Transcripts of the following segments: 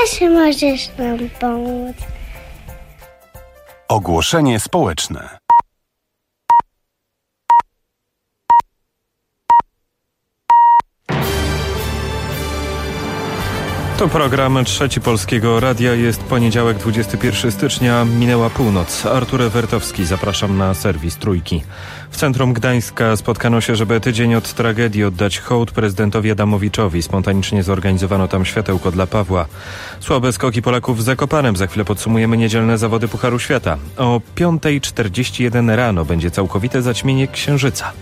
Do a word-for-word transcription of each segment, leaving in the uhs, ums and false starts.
też możesz nam pomóc. Ogłoszenie społeczne. To program Trzeci Polskiego Radia. Jest poniedziałek, dwudziestego pierwszego stycznia. Minęła północ. Artur Ewertowski, zapraszam na serwis Trójki. W centrum Gdańska spotkano się, żeby tydzień od tragedii oddać hołd prezydentowi Adamowiczowi. Spontanicznie zorganizowano tam światełko dla Pawła. Słabe skoki Polaków w Zakopanem. Za chwilę podsumujemy niedzielne zawody Pucharu Świata. O piąta czterdzieści jeden rano będzie całkowite zaćmienie księżyca.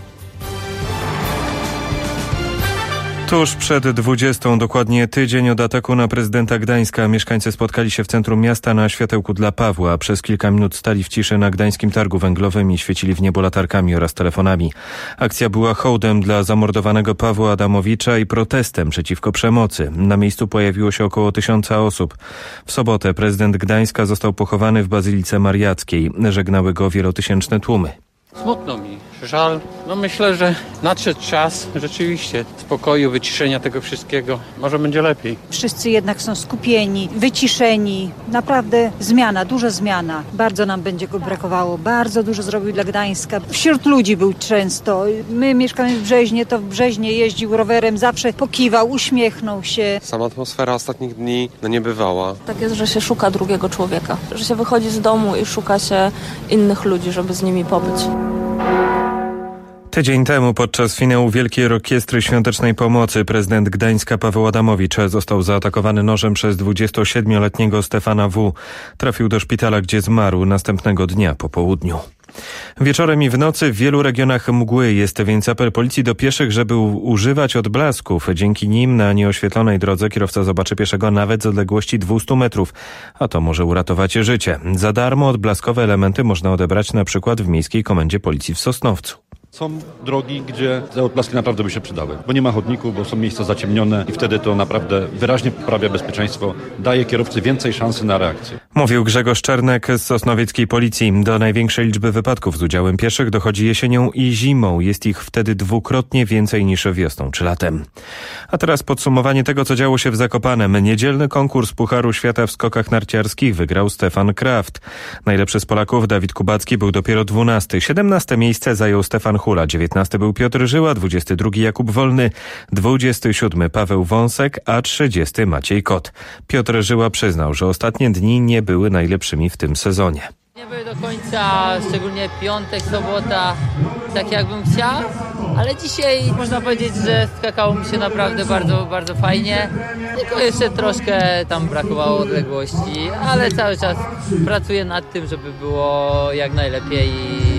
Tuż przed dwudziestą, dokładnie tydzień od ataku na prezydenta Gdańska, mieszkańcy spotkali się w centrum miasta na światełku dla Pawła. Przez kilka minut stali w ciszy na Gdańskim Targu Węglowym i świecili w niebo latarkami oraz telefonami. Akcja była hołdem dla zamordowanego Pawła Adamowicza i protestem przeciwko przemocy. Na miejscu pojawiło się około tysiąca osób. W sobotę prezydent Gdańska został pochowany w Bazylice Mariackiej. Żegnały go wielotysięczne tłumy. Smutno mi, żal. No myślę, że nadszedł czas rzeczywiście spokoju, wyciszenia tego wszystkiego. Może będzie lepiej. Wszyscy jednak są skupieni, wyciszeni. Naprawdę zmiana, duża zmiana. Bardzo nam będzie go brakowało. Bardzo dużo zrobił dla Gdańska. Wśród ludzi był często. My mieszkamy w Brzeźnie, to w Brzeźnie jeździł rowerem, zawsze pokiwał, uśmiechnął się. Sama atmosfera ostatnich dni no nie bywała. Tak jest, że się szuka drugiego człowieka. Że się wychodzi z domu i szuka się innych ludzi, żeby z nimi pobyć. Tydzień temu podczas finału Wielkiej Orkiestry Świątecznej Pomocy prezydent Gdańska Paweł Adamowicz został zaatakowany nożem przez dwudziestosiedmioletniego Stefana W. Trafił do szpitala, gdzie zmarł następnego dnia po południu. Wieczorem i w nocy w wielu regionach mgły, jest więc apel policji do pieszych, żeby używać odblasków. Dzięki nim na nieoświetlonej drodze kierowca zobaczy pieszego nawet z odległości dwieście metrów, a to może uratować życie. Za darmo odblaskowe elementy można odebrać na przykład w Miejskiej Komendzie Policji w Sosnowcu. Są drogi, gdzie te odblaski naprawdę by się przydały, bo nie ma chodników, bo są miejsca zaciemnione i wtedy to naprawdę wyraźnie poprawia bezpieczeństwo, daje kierowcy więcej szansy na reakcję. Mówił Grzegorz Czernek z sosnowieckiej policji. Do największej liczby wypadków z udziałem pieszych dochodzi jesienią i zimą. Jest ich wtedy dwukrotnie więcej niż wiosną czy latem. A teraz podsumowanie tego, co działo się w Zakopanem. Niedzielny konkurs Pucharu Świata w skokach narciarskich wygrał Stefan Kraft. Najlepszy z Polaków Dawid Kubacki był dopiero dwunasty. siedemnaste miejsce zajął Stefan Hula, dziewiętnasty był Piotr Żyła, dwudziesty drugi Jakub Wolny, dwudziesty siódmy Paweł Wąsek, a trzydziesty Maciej Kot. Piotr Żyła przyznał, że ostatnie dni nie były najlepszymi w tym sezonie. Nie były do końca, szczególnie piątek, sobota, tak jakbym chciał, ale dzisiaj można powiedzieć, że skakało mi się naprawdę bardzo, bardzo fajnie. Tylko jeszcze troszkę tam brakowało odległości, ale cały czas pracuję nad tym, żeby było jak najlepiej.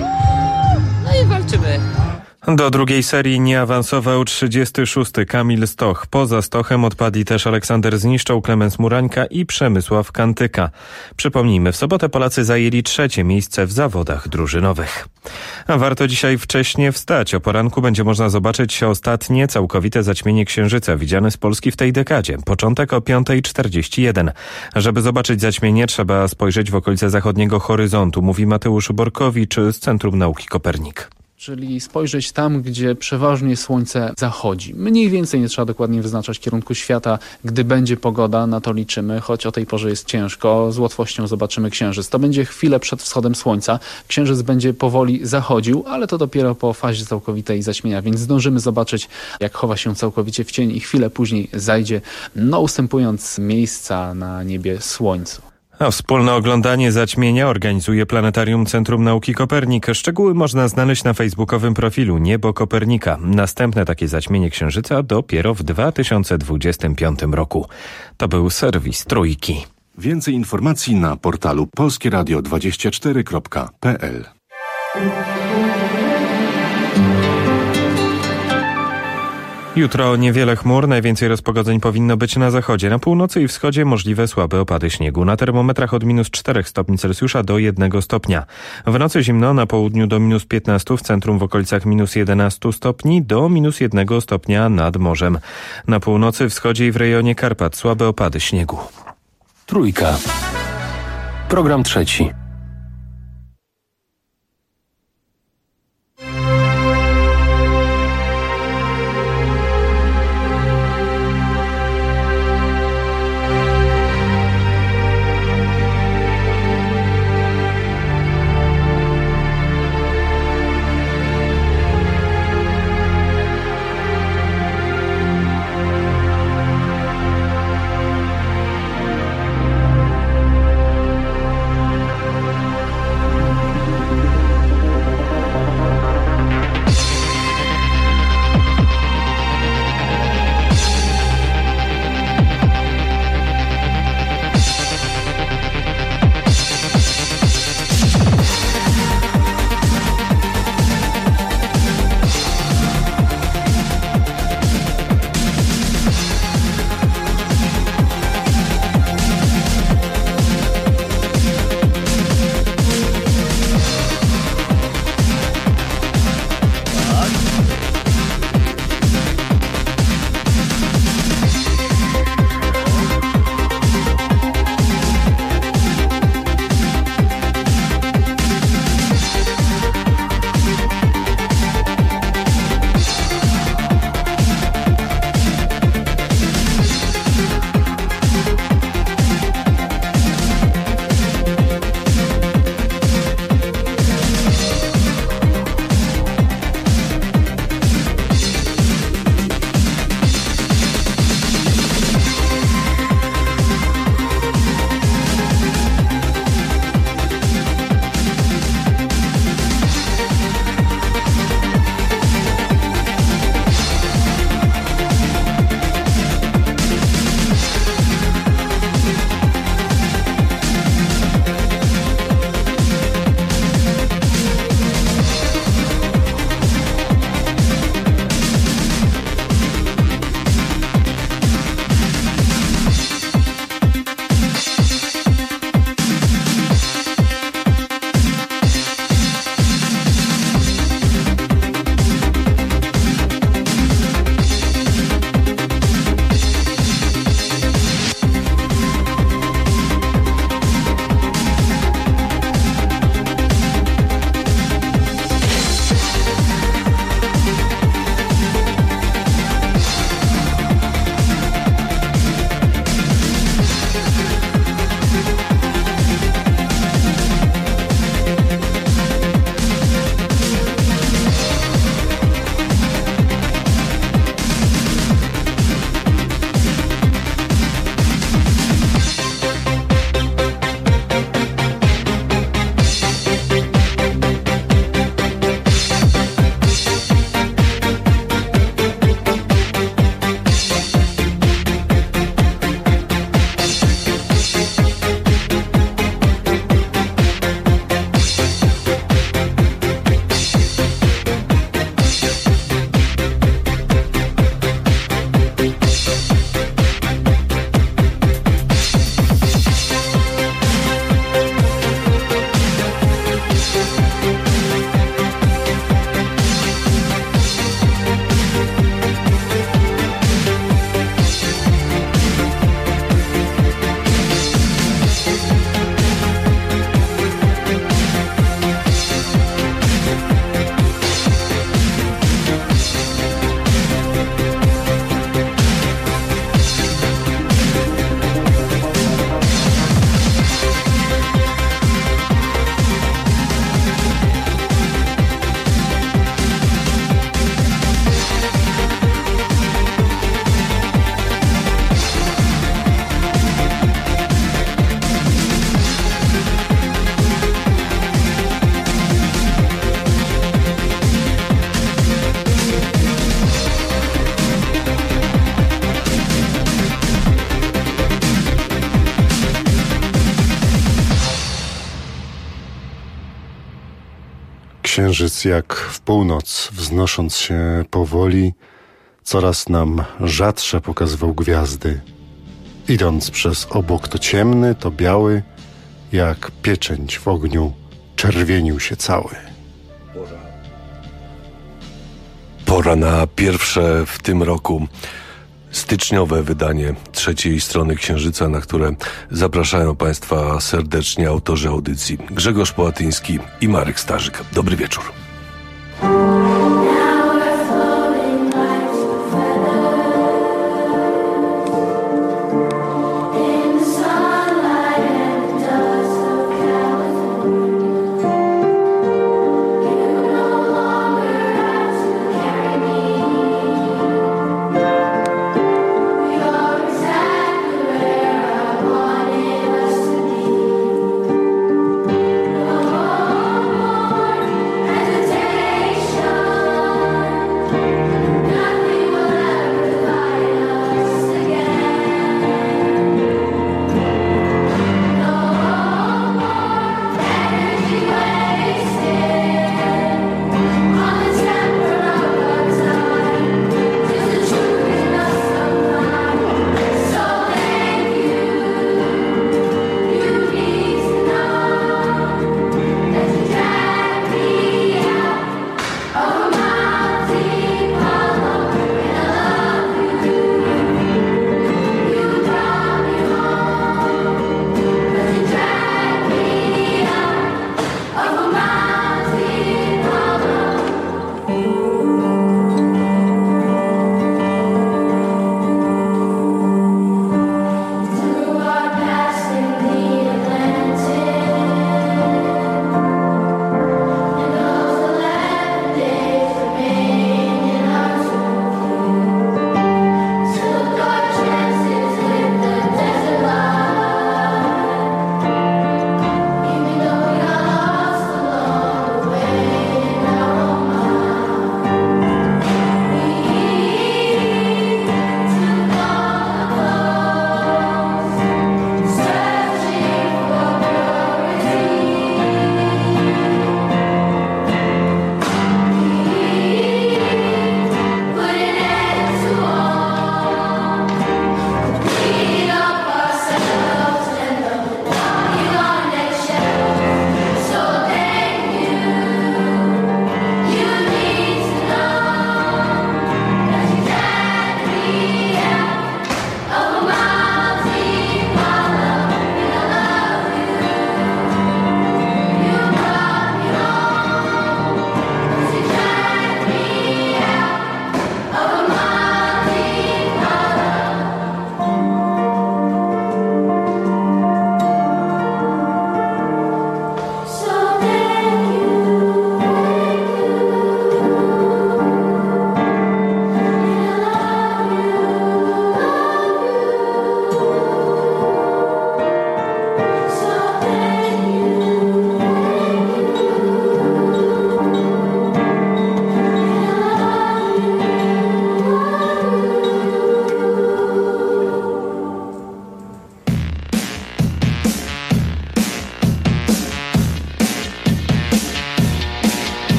No i walczymy. Do drugiej serii nie awansował trzydziesty szósty Kamil Stoch. Poza Stochem odpadli też Aleksander Zniszczał, Klemens Murańka i Przemysław Kantyka. Przypomnijmy, w sobotę Polacy zajęli trzecie miejsce w zawodach drużynowych. A warto dzisiaj wcześnie wstać. O poranku będzie można zobaczyć ostatnie całkowite zaćmienie księżyca widziane z Polski w tej dekadzie. Początek o piąta czterdzieści jeden. Żeby zobaczyć zaćmienie, trzeba spojrzeć w okolice zachodniego horyzontu, mówi Mateusz Borkowicz z Centrum Nauki Kopernik. Czyli spojrzeć tam, gdzie przeważnie słońce zachodzi. Mniej więcej nie trzeba dokładnie wyznaczać kierunku świata. Gdy będzie pogoda, na to liczymy, choć o tej porze jest ciężko. Z łatwością zobaczymy księżyc. To będzie chwilę przed wschodem słońca. Księżyc będzie powoli zachodził, ale to dopiero po fazie całkowitej zaćmienia, więc zdążymy zobaczyć, jak chowa się całkowicie w cień i chwilę później zajdzie, no ustępując miejsca na niebie słońcu. A wspólne oglądanie zaćmienia organizuje Planetarium Centrum Nauki Kopernik. Szczegóły można znaleźć na facebookowym profilu Niebo Kopernika. Następne takie zaćmienie księżyca dopiero w dwa tysiące dwudziestym piątym roku. To był serwis Trójki. Więcej informacji na portalu polskie radio dwadzieścia cztery kropka p l. Jutro niewiele chmur, najwięcej rozpogodzeń powinno być na zachodzie. Na północy i wschodzie możliwe słabe opady śniegu. Na termometrach od minus czterech stopni Celsjusza do jednego stopnia. W nocy zimno, na południu do minus piętnastu, w centrum w okolicach minus jedenastu stopni, do minus jednego stopnia nad morzem. Na północy, wschodzie i w rejonie Karpat słabe opady śniegu. Trójka. Program trzeci. Księżyc jak w północ, wznosząc się powoli, coraz nam rzadsze pokazywał gwiazdy. Idąc przez obłok to ciemny, to biały, jak pieczęć w ogniu, czerwienił się cały. Pora na pierwsze w tym roku styczniowe wydanie trzeciej strony Księżyca, na które zapraszają Państwa serdecznie autorzy audycji Grzegorz Połatyński i Marek Starzyk. Dobry wieczór. As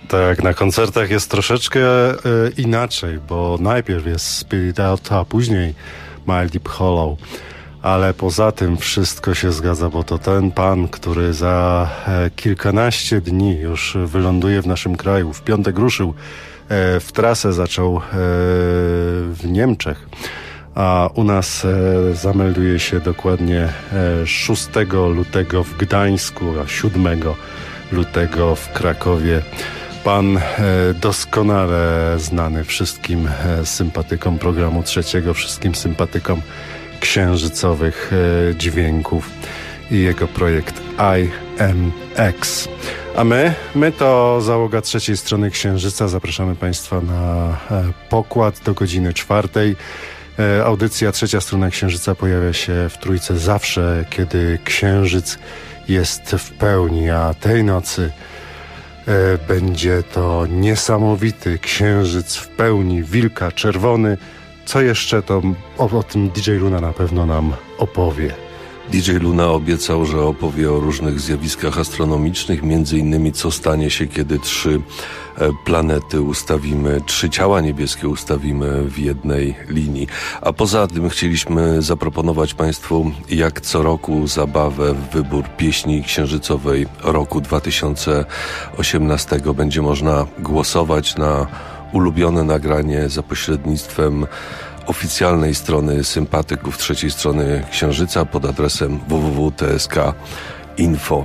Tak, na koncertach jest troszeczkę e, inaczej, bo najpierw jest Spirit Out, a później Mile Deep Hollow. Ale poza tym wszystko się zgadza, bo to ten pan, który za e, kilkanaście dni już wyląduje w naszym kraju. W piątek ruszył, e, w trasę zaczął e, w Niemczech, a u nas e, zamelduje się dokładnie e, szóstego lutego w Gdańsku, a siódmego lutego w Krakowie. Pan e, doskonale znany wszystkim e, sympatykom programu trzeciego, wszystkim sympatykom księżycowych e, dźwięków i jego projekt I M X. A my, my to załoga trzeciej strony Księżyca. Zapraszamy Państwa na e, pokład do godziny czwartej. E, audycja Trzecia Strona Księżyca pojawia się w Trójce zawsze, kiedy Księżyc jest w pełni, a tej nocy e, będzie to niesamowity Księżyc w pełni, wilka czerwony. Co jeszcze, to o, o tym D J Luna na pewno nam opowie. D J Luna obiecał, że opowie o różnych zjawiskach astronomicznych, między innymi co stanie się, kiedy trzy planety ustawimy, trzy ciała niebieskie ustawimy w jednej linii. A poza tym chcieliśmy zaproponować Państwu jak co roku zabawę w wybór pieśni księżycowej roku dwa tysiące osiemnastego. Będzie można głosować na ulubione nagranie za pośrednictwem oficjalnej strony sympatyków trzeciej strony Księżyca pod adresem w w w kropka t s k info.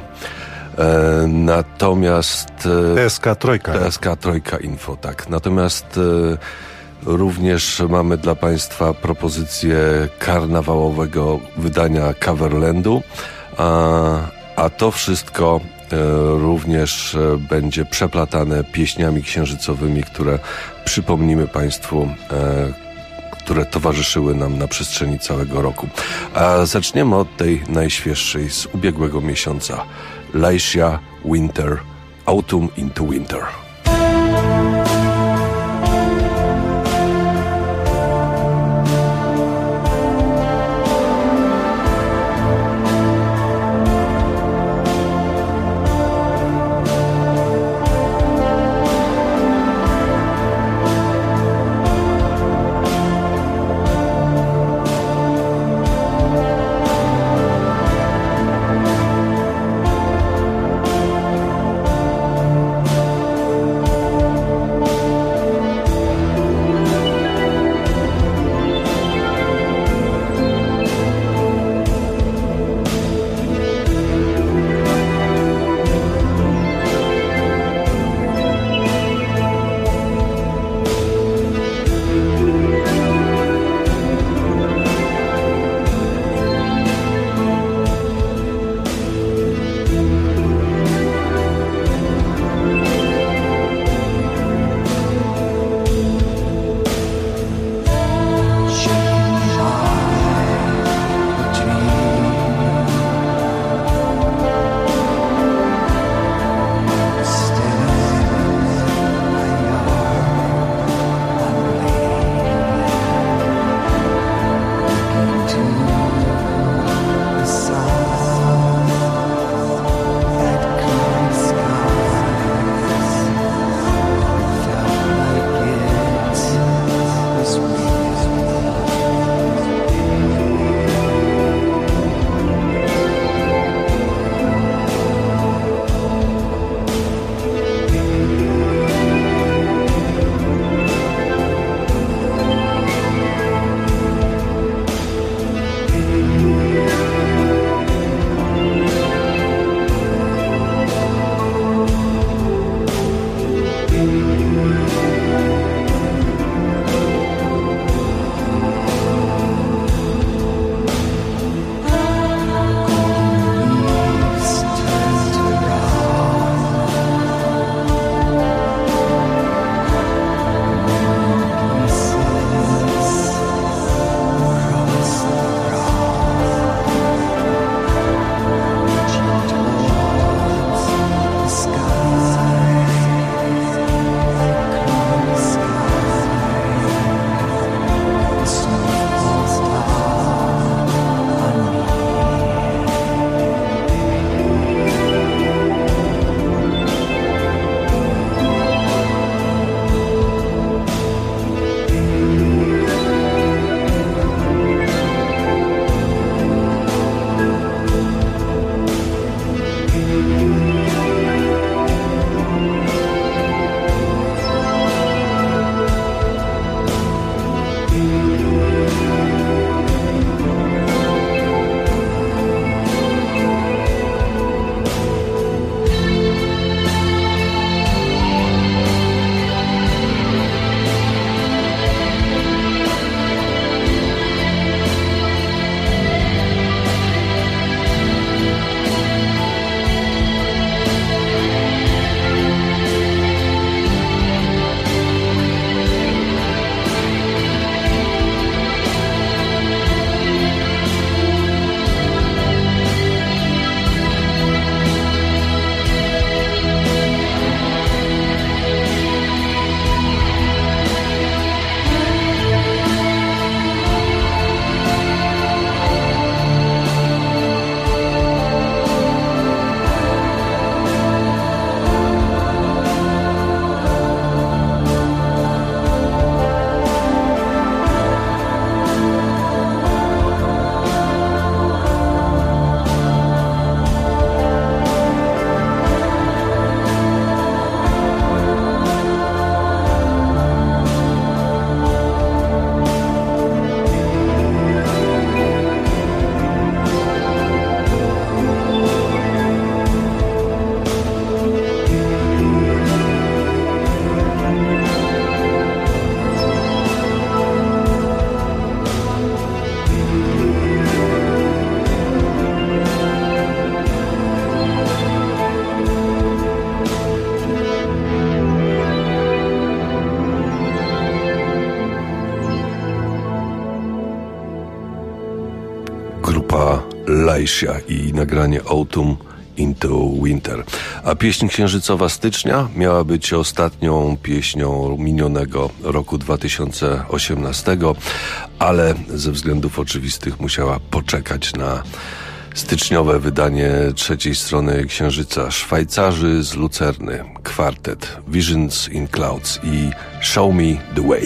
E, natomiast... T S K Trójka. T S K Trójka Info, tak. Natomiast e, również mamy dla Państwa propozycję karnawałowego wydania Coverlandu, a, a to wszystko e, również e, będzie przeplatane pieśniami księżycowymi, które przypomnimy Państwu, e, które towarzyszyły nam na przestrzeni całego roku. A zaczniemy od tej najświeższej z ubiegłego miesiąca. Laisha Winter, Autumn into Winter. grupa Laisia i nagranie Autumn into Winter. A pieśń księżycowa stycznia miała być ostatnią pieśnią minionego roku dwa tysiące osiemnastego, ale ze względów oczywistych musiała poczekać na styczniowe wydanie trzeciej strony księżyca. Szwajcarzy z Lucerny, kwartet Visions in Clouds i Show Me the Way.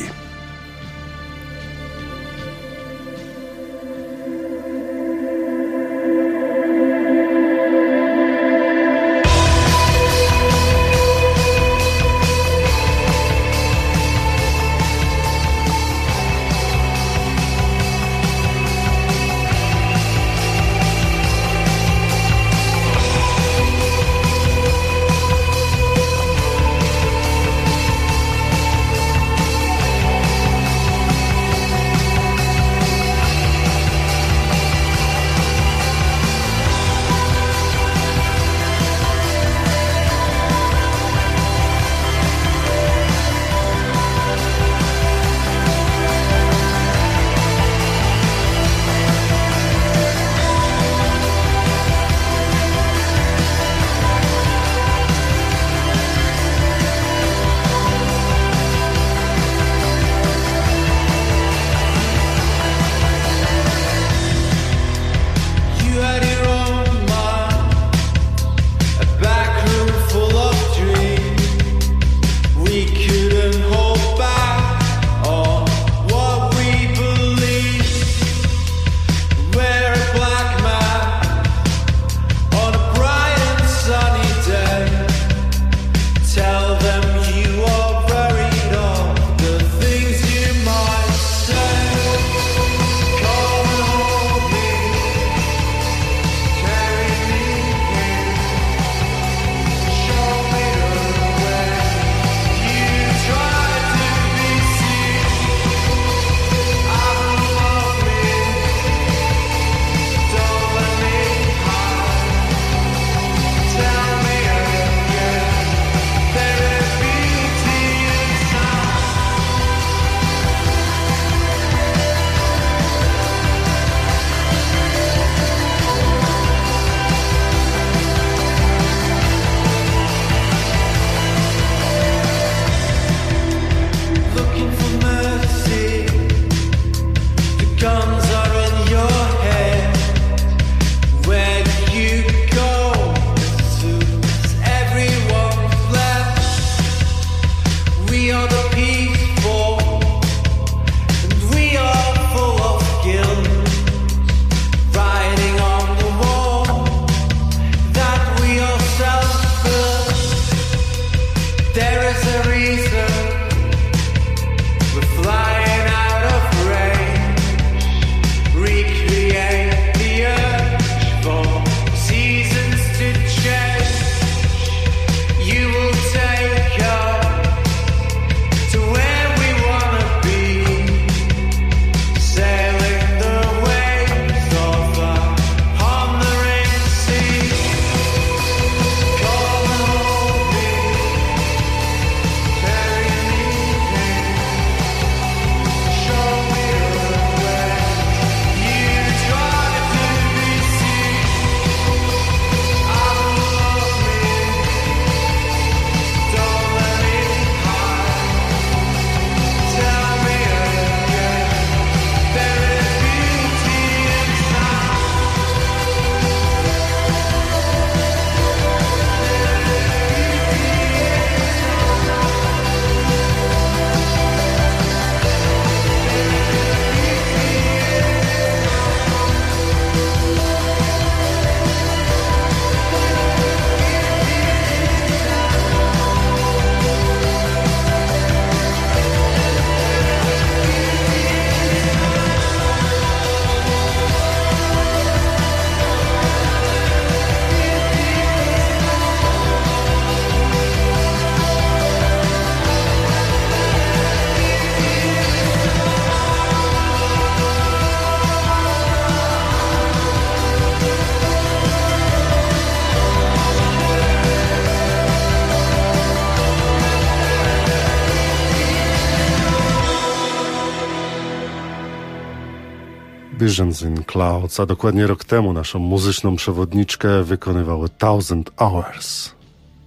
Visions in Clouds, a dokładnie rok temu naszą muzyczną przewodniczkę wykonywało Thousand Hours.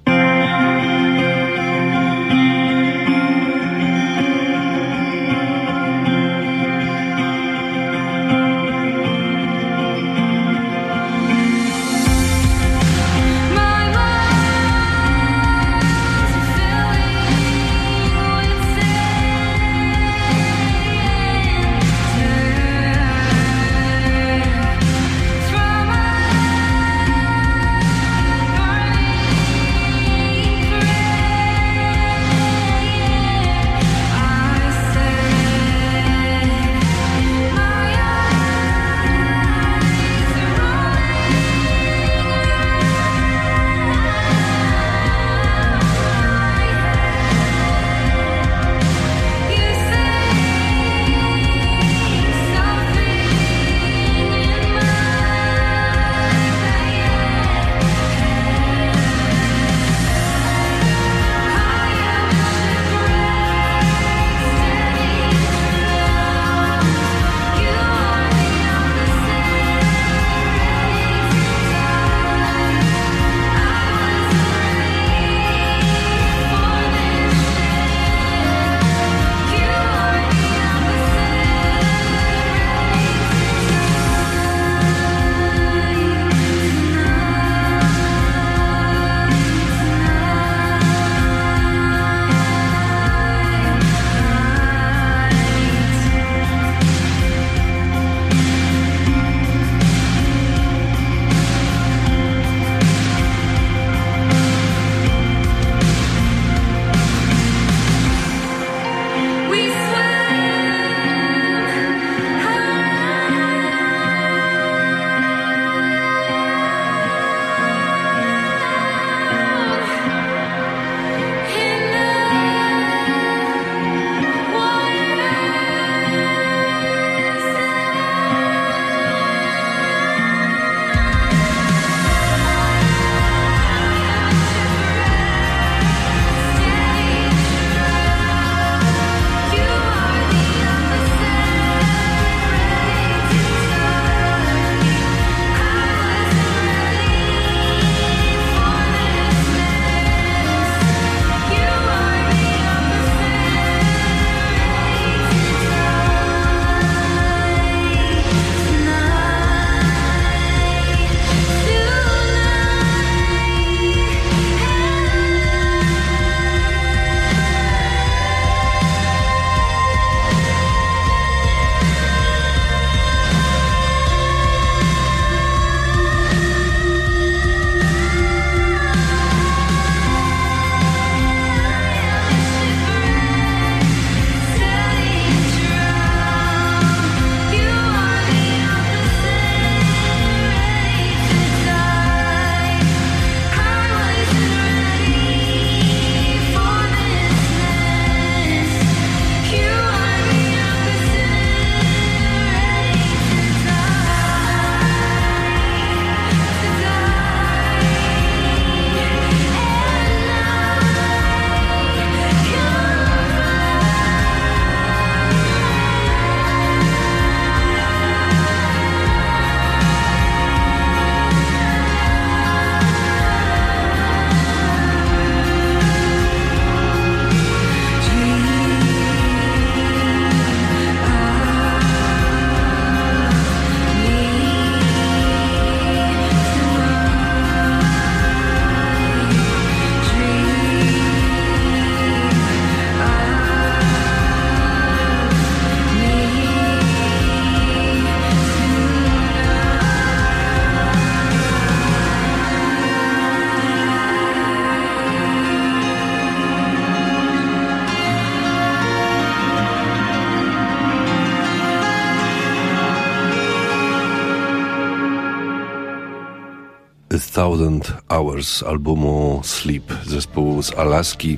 Thousand Hours albumu Sleep zespołu z Alaski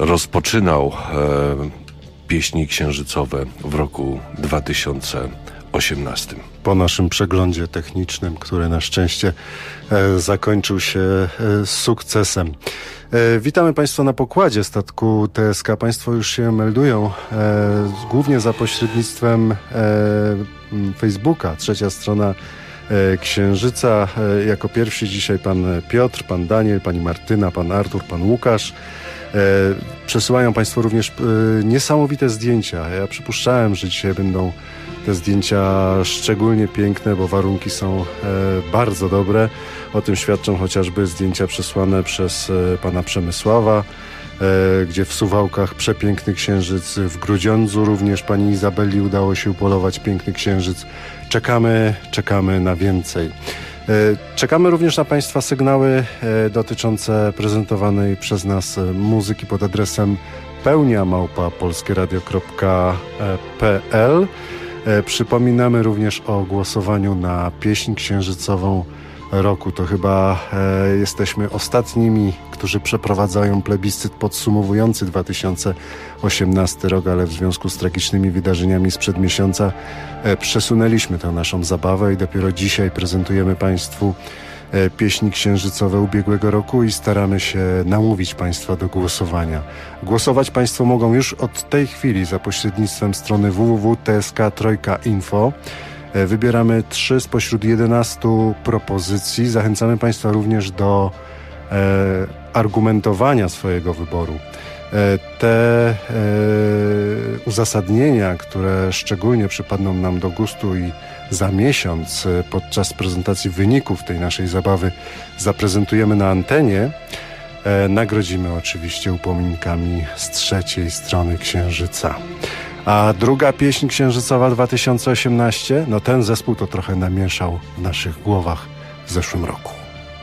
rozpoczynał e, pieśni księżycowe w roku dwa tysiące osiemnastym. Po naszym przeglądzie technicznym, który na szczęście e, zakończył się e, sukcesem. E, witamy Państwa na pokładzie statku T S K. Państwo już się meldują, e, głównie za pośrednictwem e, Facebooka, trzecia strona e, Księżyca. E, jako pierwszy dzisiaj pan Piotr, pan Daniel, pani Martyna, pan Artur, pan Łukasz. E, przesyłają Państwo również e, niesamowite zdjęcia. Ja przypuszczałem, że dzisiaj będą te zdjęcia szczególnie piękne, bo warunki są e, bardzo dobre. O tym świadczą chociażby zdjęcia przesłane przez e, pana Przemysława, e, gdzie w Suwałkach przepiękny księżyc, w Grudziądzu również pani Izabeli udało się upolować piękny księżyc. Czekamy, czekamy na więcej. E, czekamy również na Państwa sygnały e, dotyczące prezentowanej przez nas muzyki pod adresem pełnia małpa polskieradio kropka p l. E, przypominamy również o głosowaniu na pieśń księżycową roku. To chyba e, jesteśmy ostatnimi, którzy przeprowadzają plebiscyt podsumowujący dwa tysiące osiemnasty rok, ale w związku z tragicznymi wydarzeniami sprzed miesiąca e, przesunęliśmy tę naszą zabawę i dopiero dzisiaj prezentujemy Państwu e, pieśni księżycowe ubiegłego roku i staramy się namówić Państwa do głosowania. Głosować Państwo mogą już od tej chwili za pośrednictwem strony w w w kropka t s k trzy kropka info. Wybieramy trzy spośród jedenastu propozycji. Zachęcamy Państwa również do e, argumentowania swojego wyboru. E, te e, uzasadnienia, które szczególnie przypadną nam do gustu i za miesiąc e, podczas prezentacji wyników tej naszej zabawy zaprezentujemy na antenie, e, nagrodzimy oczywiście upominkami z trzeciej strony Księżyca. A druga pieśń księżycowa dwa tysiące osiemnaście, no ten zespół to trochę namieszał w naszych głowach w zeszłym roku.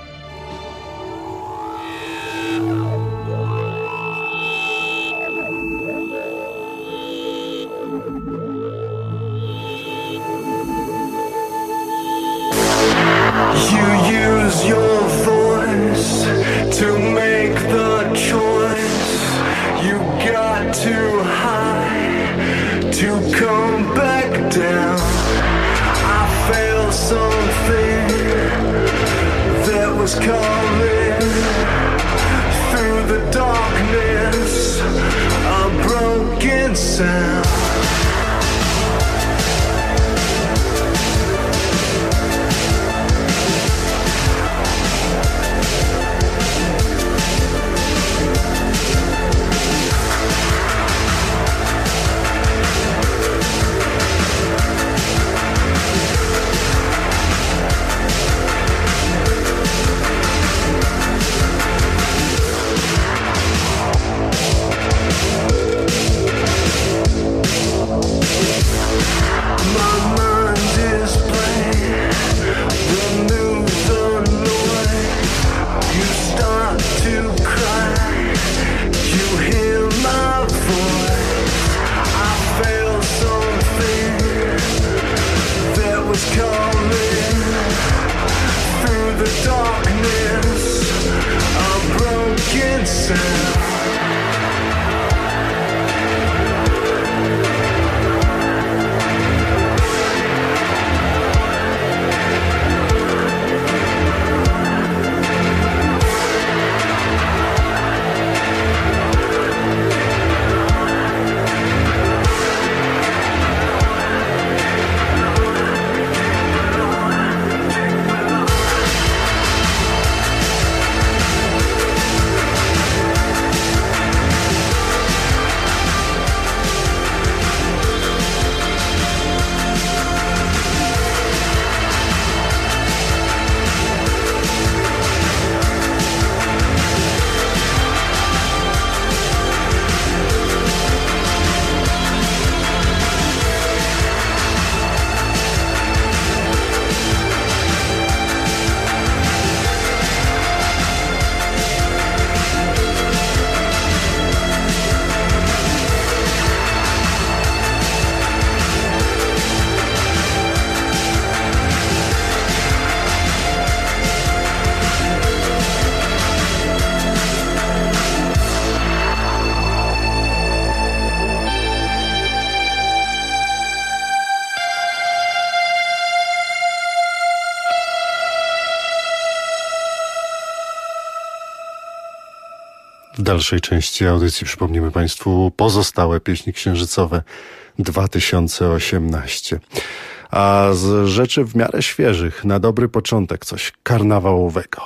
You use your voice to make the choice. You got to hide to come back down. I felt something that was coming through the darkness, a broken sound. dalszej części audycji przypomnimy Państwu pozostałe pieśni księżycowe dwa tysiące osiemnaście. A z rzeczy w miarę świeżych, na dobry początek coś karnawałowego.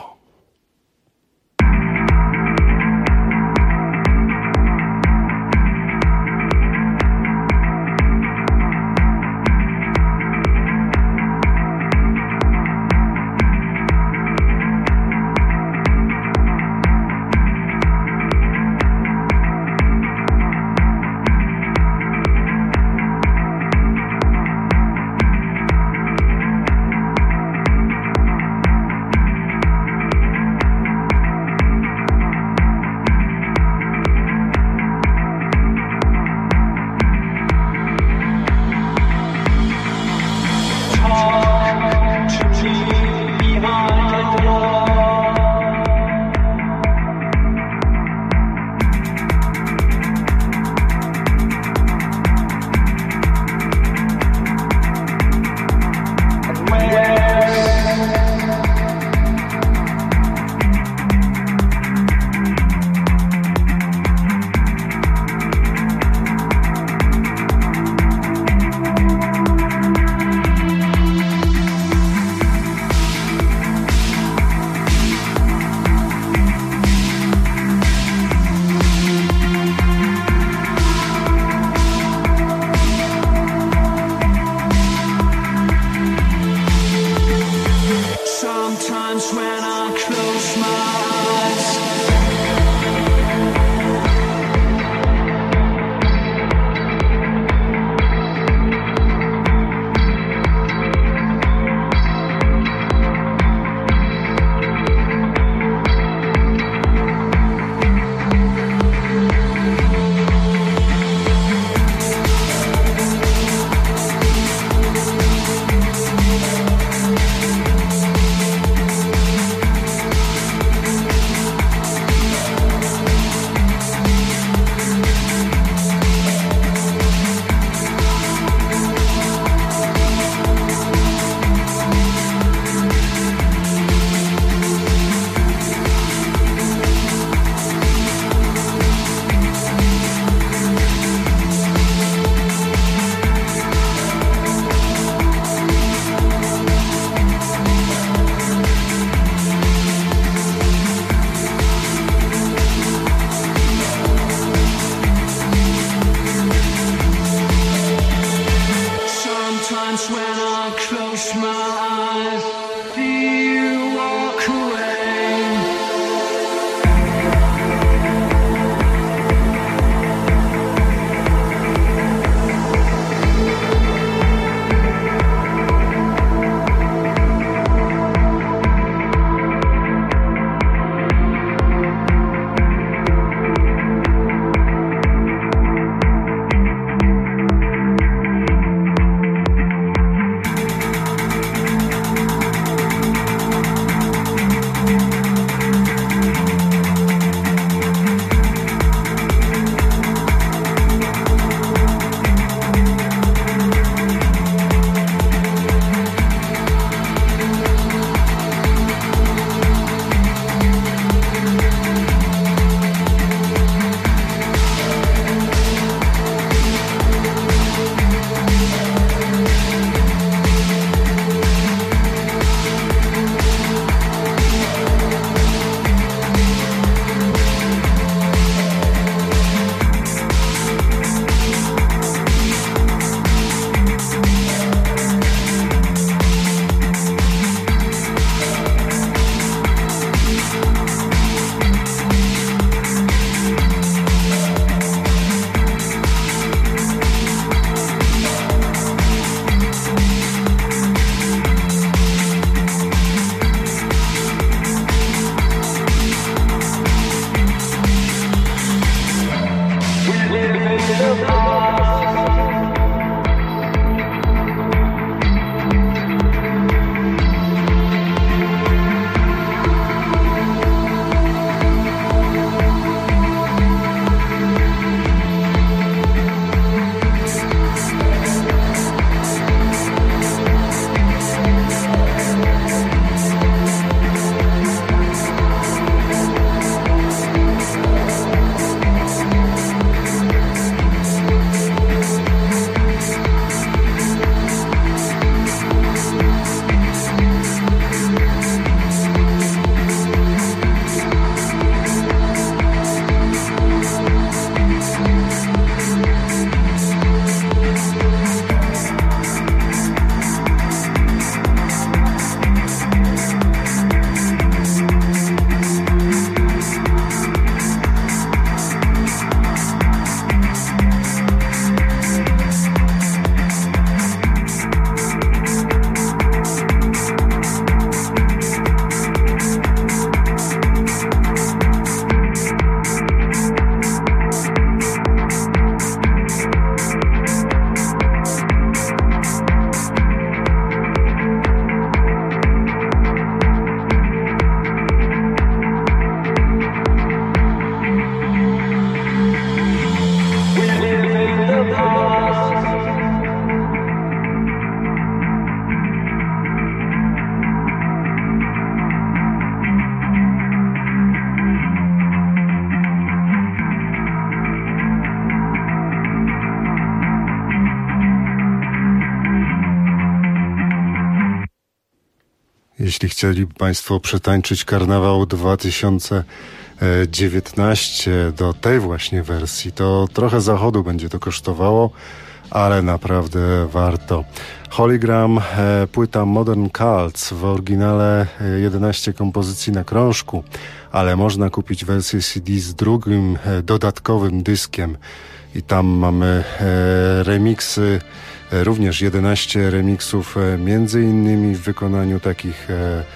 Jeśli chcieliby Państwo przetańczyć Karnawał dwa tysiące dziewiętnaście do tej właśnie wersji, to trochę zachodu będzie to kosztowało, ale naprawdę warto. Hologram, płyta Modern Cults, w oryginale jedenaście kompozycji na krążku, ale można kupić wersję C D z drugim dodatkowym dyskiem i tam mamy remiksy, również jedenaście remiksów, między innymi w wykonaniu takich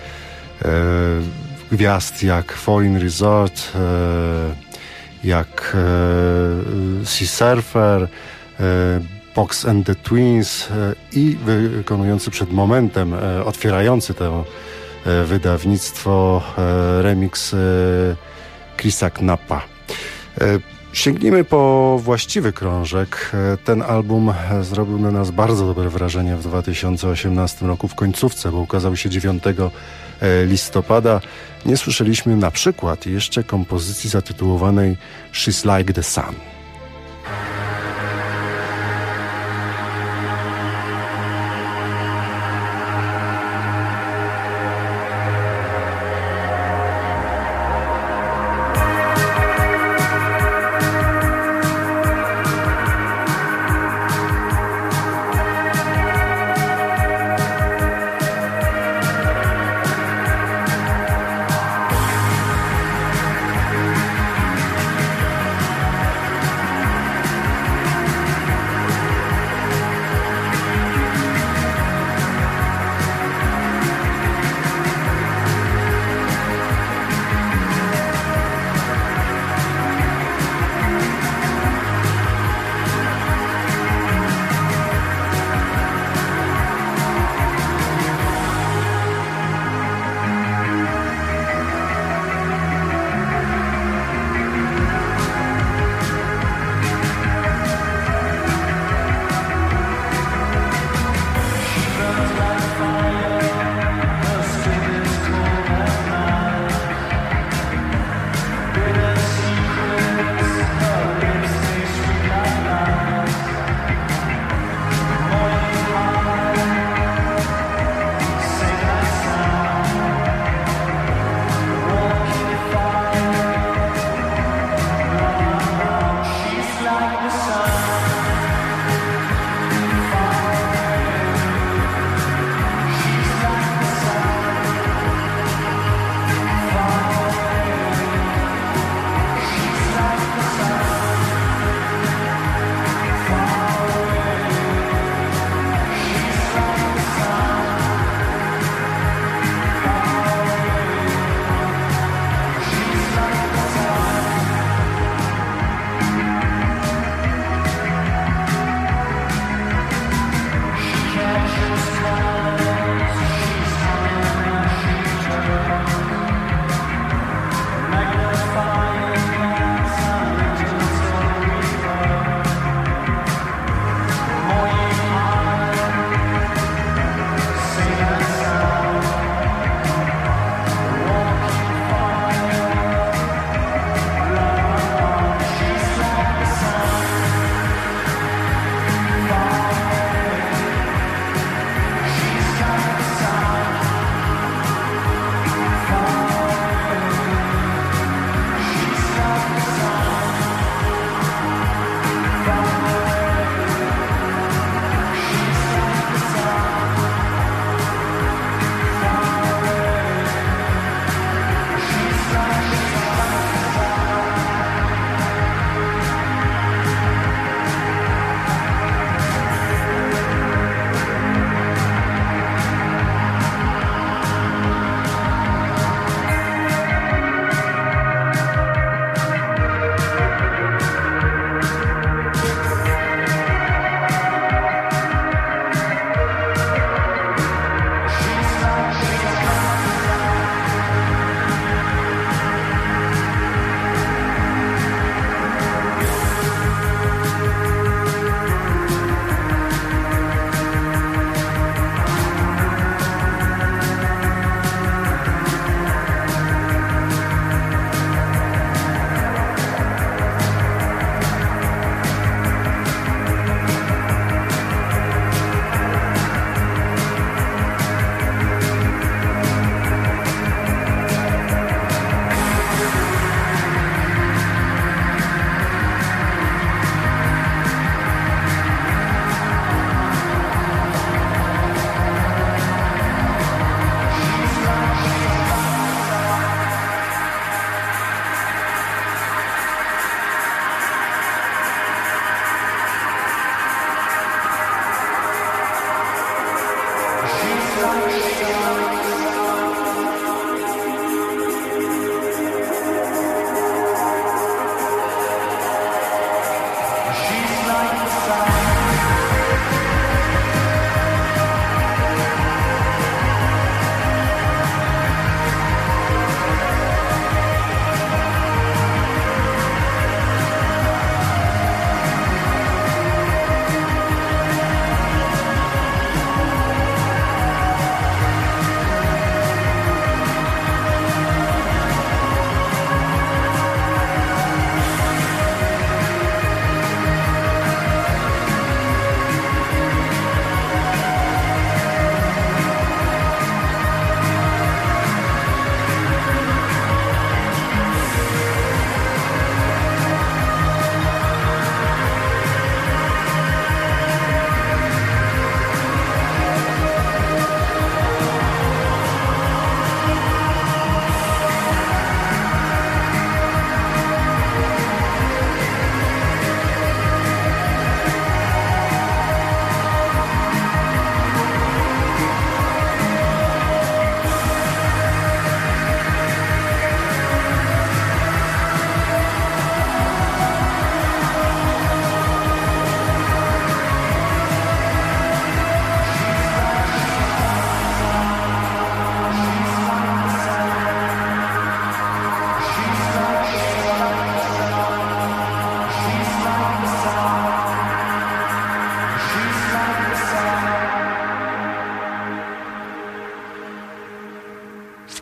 gwiazd jak Falling Resort, jak Sea Surfer, Box and the Twins i wykonujący przed momentem, otwierający to wydawnictwo remix Chrisa Knappa. Sięgnijmy po właściwy krążek. Ten album zrobił na nas bardzo dobre wrażenie w dwa tysiące osiemnastym roku w końcówce, bo ukazał się dziewiątego listopada. Nie słyszeliśmy na przykład jeszcze kompozycji zatytułowanej She's Like the Sun.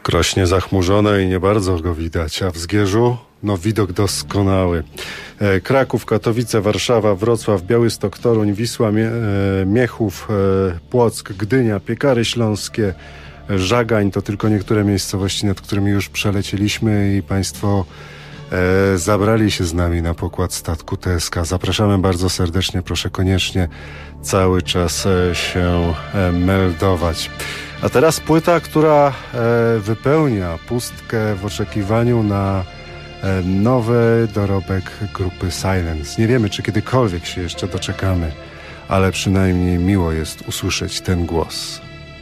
Krośnie zachmurzone i nie bardzo go widać, a w Zgierzu no widok doskonały. E, Kraków, Katowice, Warszawa, Wrocław, Białystok, Toruń, Wisła, Mie- e, Miechów, e, Płock, Gdynia, Piekary Śląskie, Żagań to tylko niektóre miejscowości, nad którymi już przelecieliśmy i Państwo e, zabrali się z nami na pokład statku T S K. Zapraszamy bardzo serdecznie, proszę koniecznie cały czas e, się e, meldować. A teraz płyta, która e, wypełnia pustkę w oczekiwaniu na e, nowy dorobek grupy Silence. Nie wiemy, czy kiedykolwiek się jeszcze doczekamy, ale przynajmniej miło jest usłyszeć ten głos.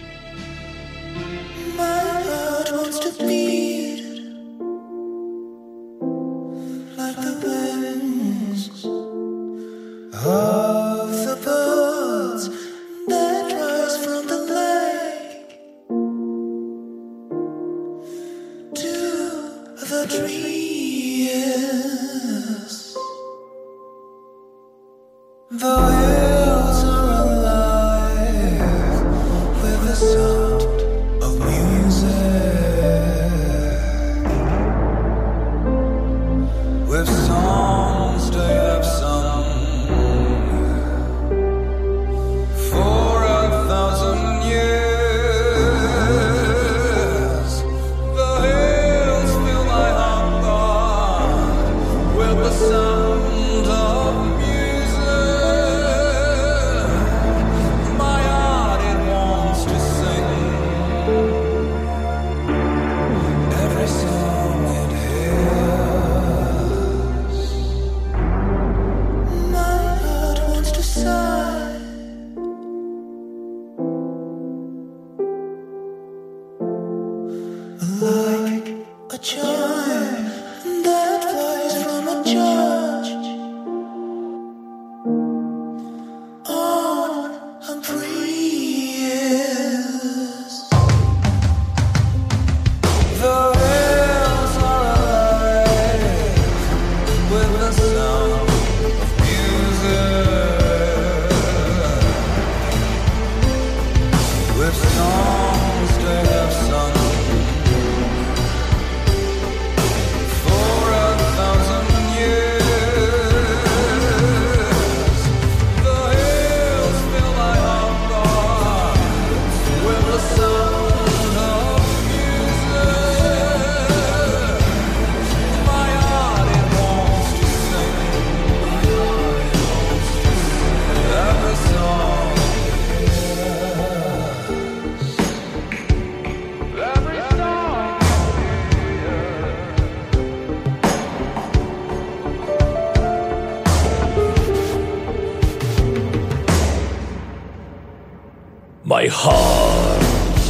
My heart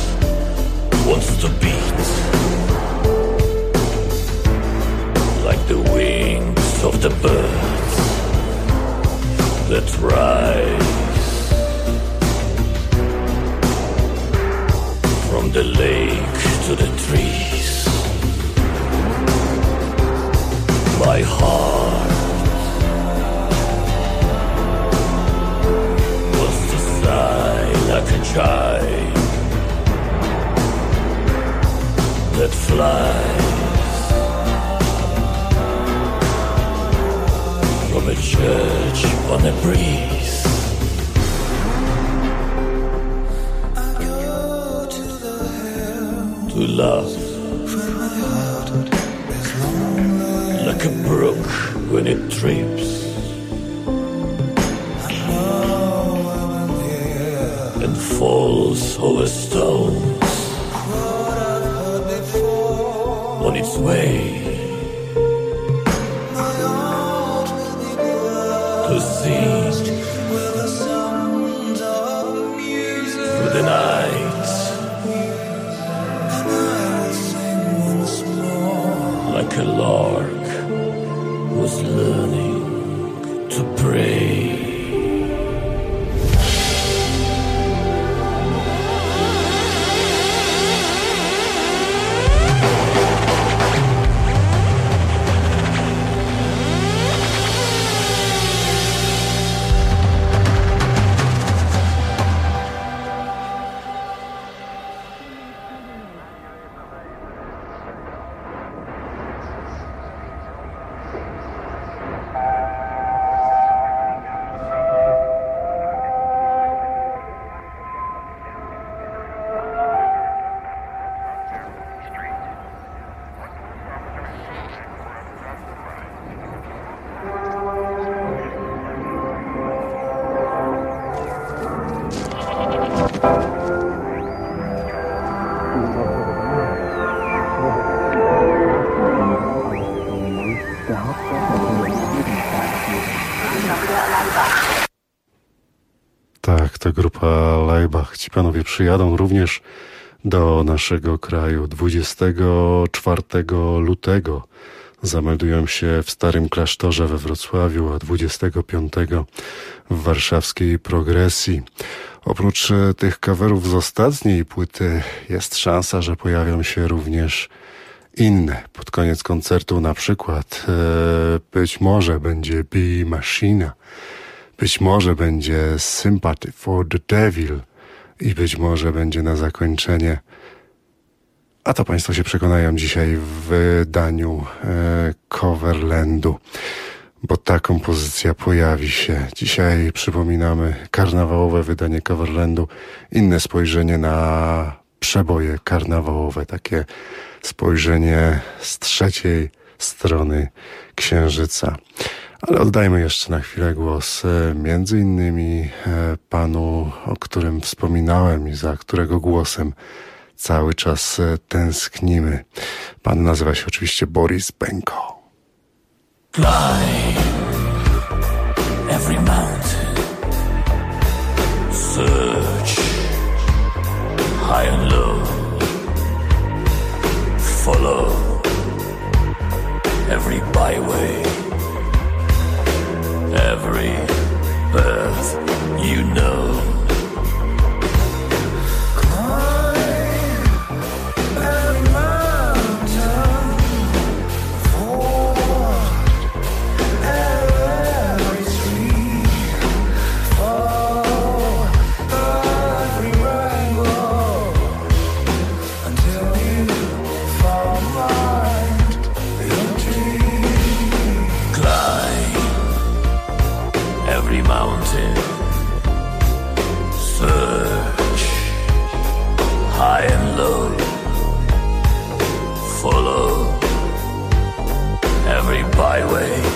wants to beat like the wings of the birds that rise from the lake to the trees. My heart wants to sigh like a child that flies from a church on a breeze. I go to the hill to love like a brook when it trips and falls over stones on its way to sing through the night like a lark who's learning to pray. panowie przyjadą również do naszego kraju. dwudziestego czwartego lutego zameldują się w Starym Klasztorze we Wrocławiu, a dwudziestego piątego w warszawskiej Progresji. Oprócz tych coverów z ostatniej płyty jest szansa, że pojawią się również inne. Pod koniec koncertu na przykład e, być może będzie Be Machina, być może będzie Sympathy for the Devil i być może będzie na zakończenie, a to państwo się przekonają dzisiaj w wydaniu e, Coverlandu, bo ta kompozycja pojawi się. Dzisiaj przypominamy karnawałowe wydanie Coverlandu, inne spojrzenie na przeboje karnawałowe, takie spojrzenie z trzeciej strony Księżyca. Ale oddajmy jeszcze na chwilę głos między innymi panu, o którym wspominałem i za którego głosem cały czas tęsknimy. Pan nazywa się oczywiście Boris Benko. Climb every mountain, search high and low, follow every byway, every path you know. Mountain, search high and low, follow every byway.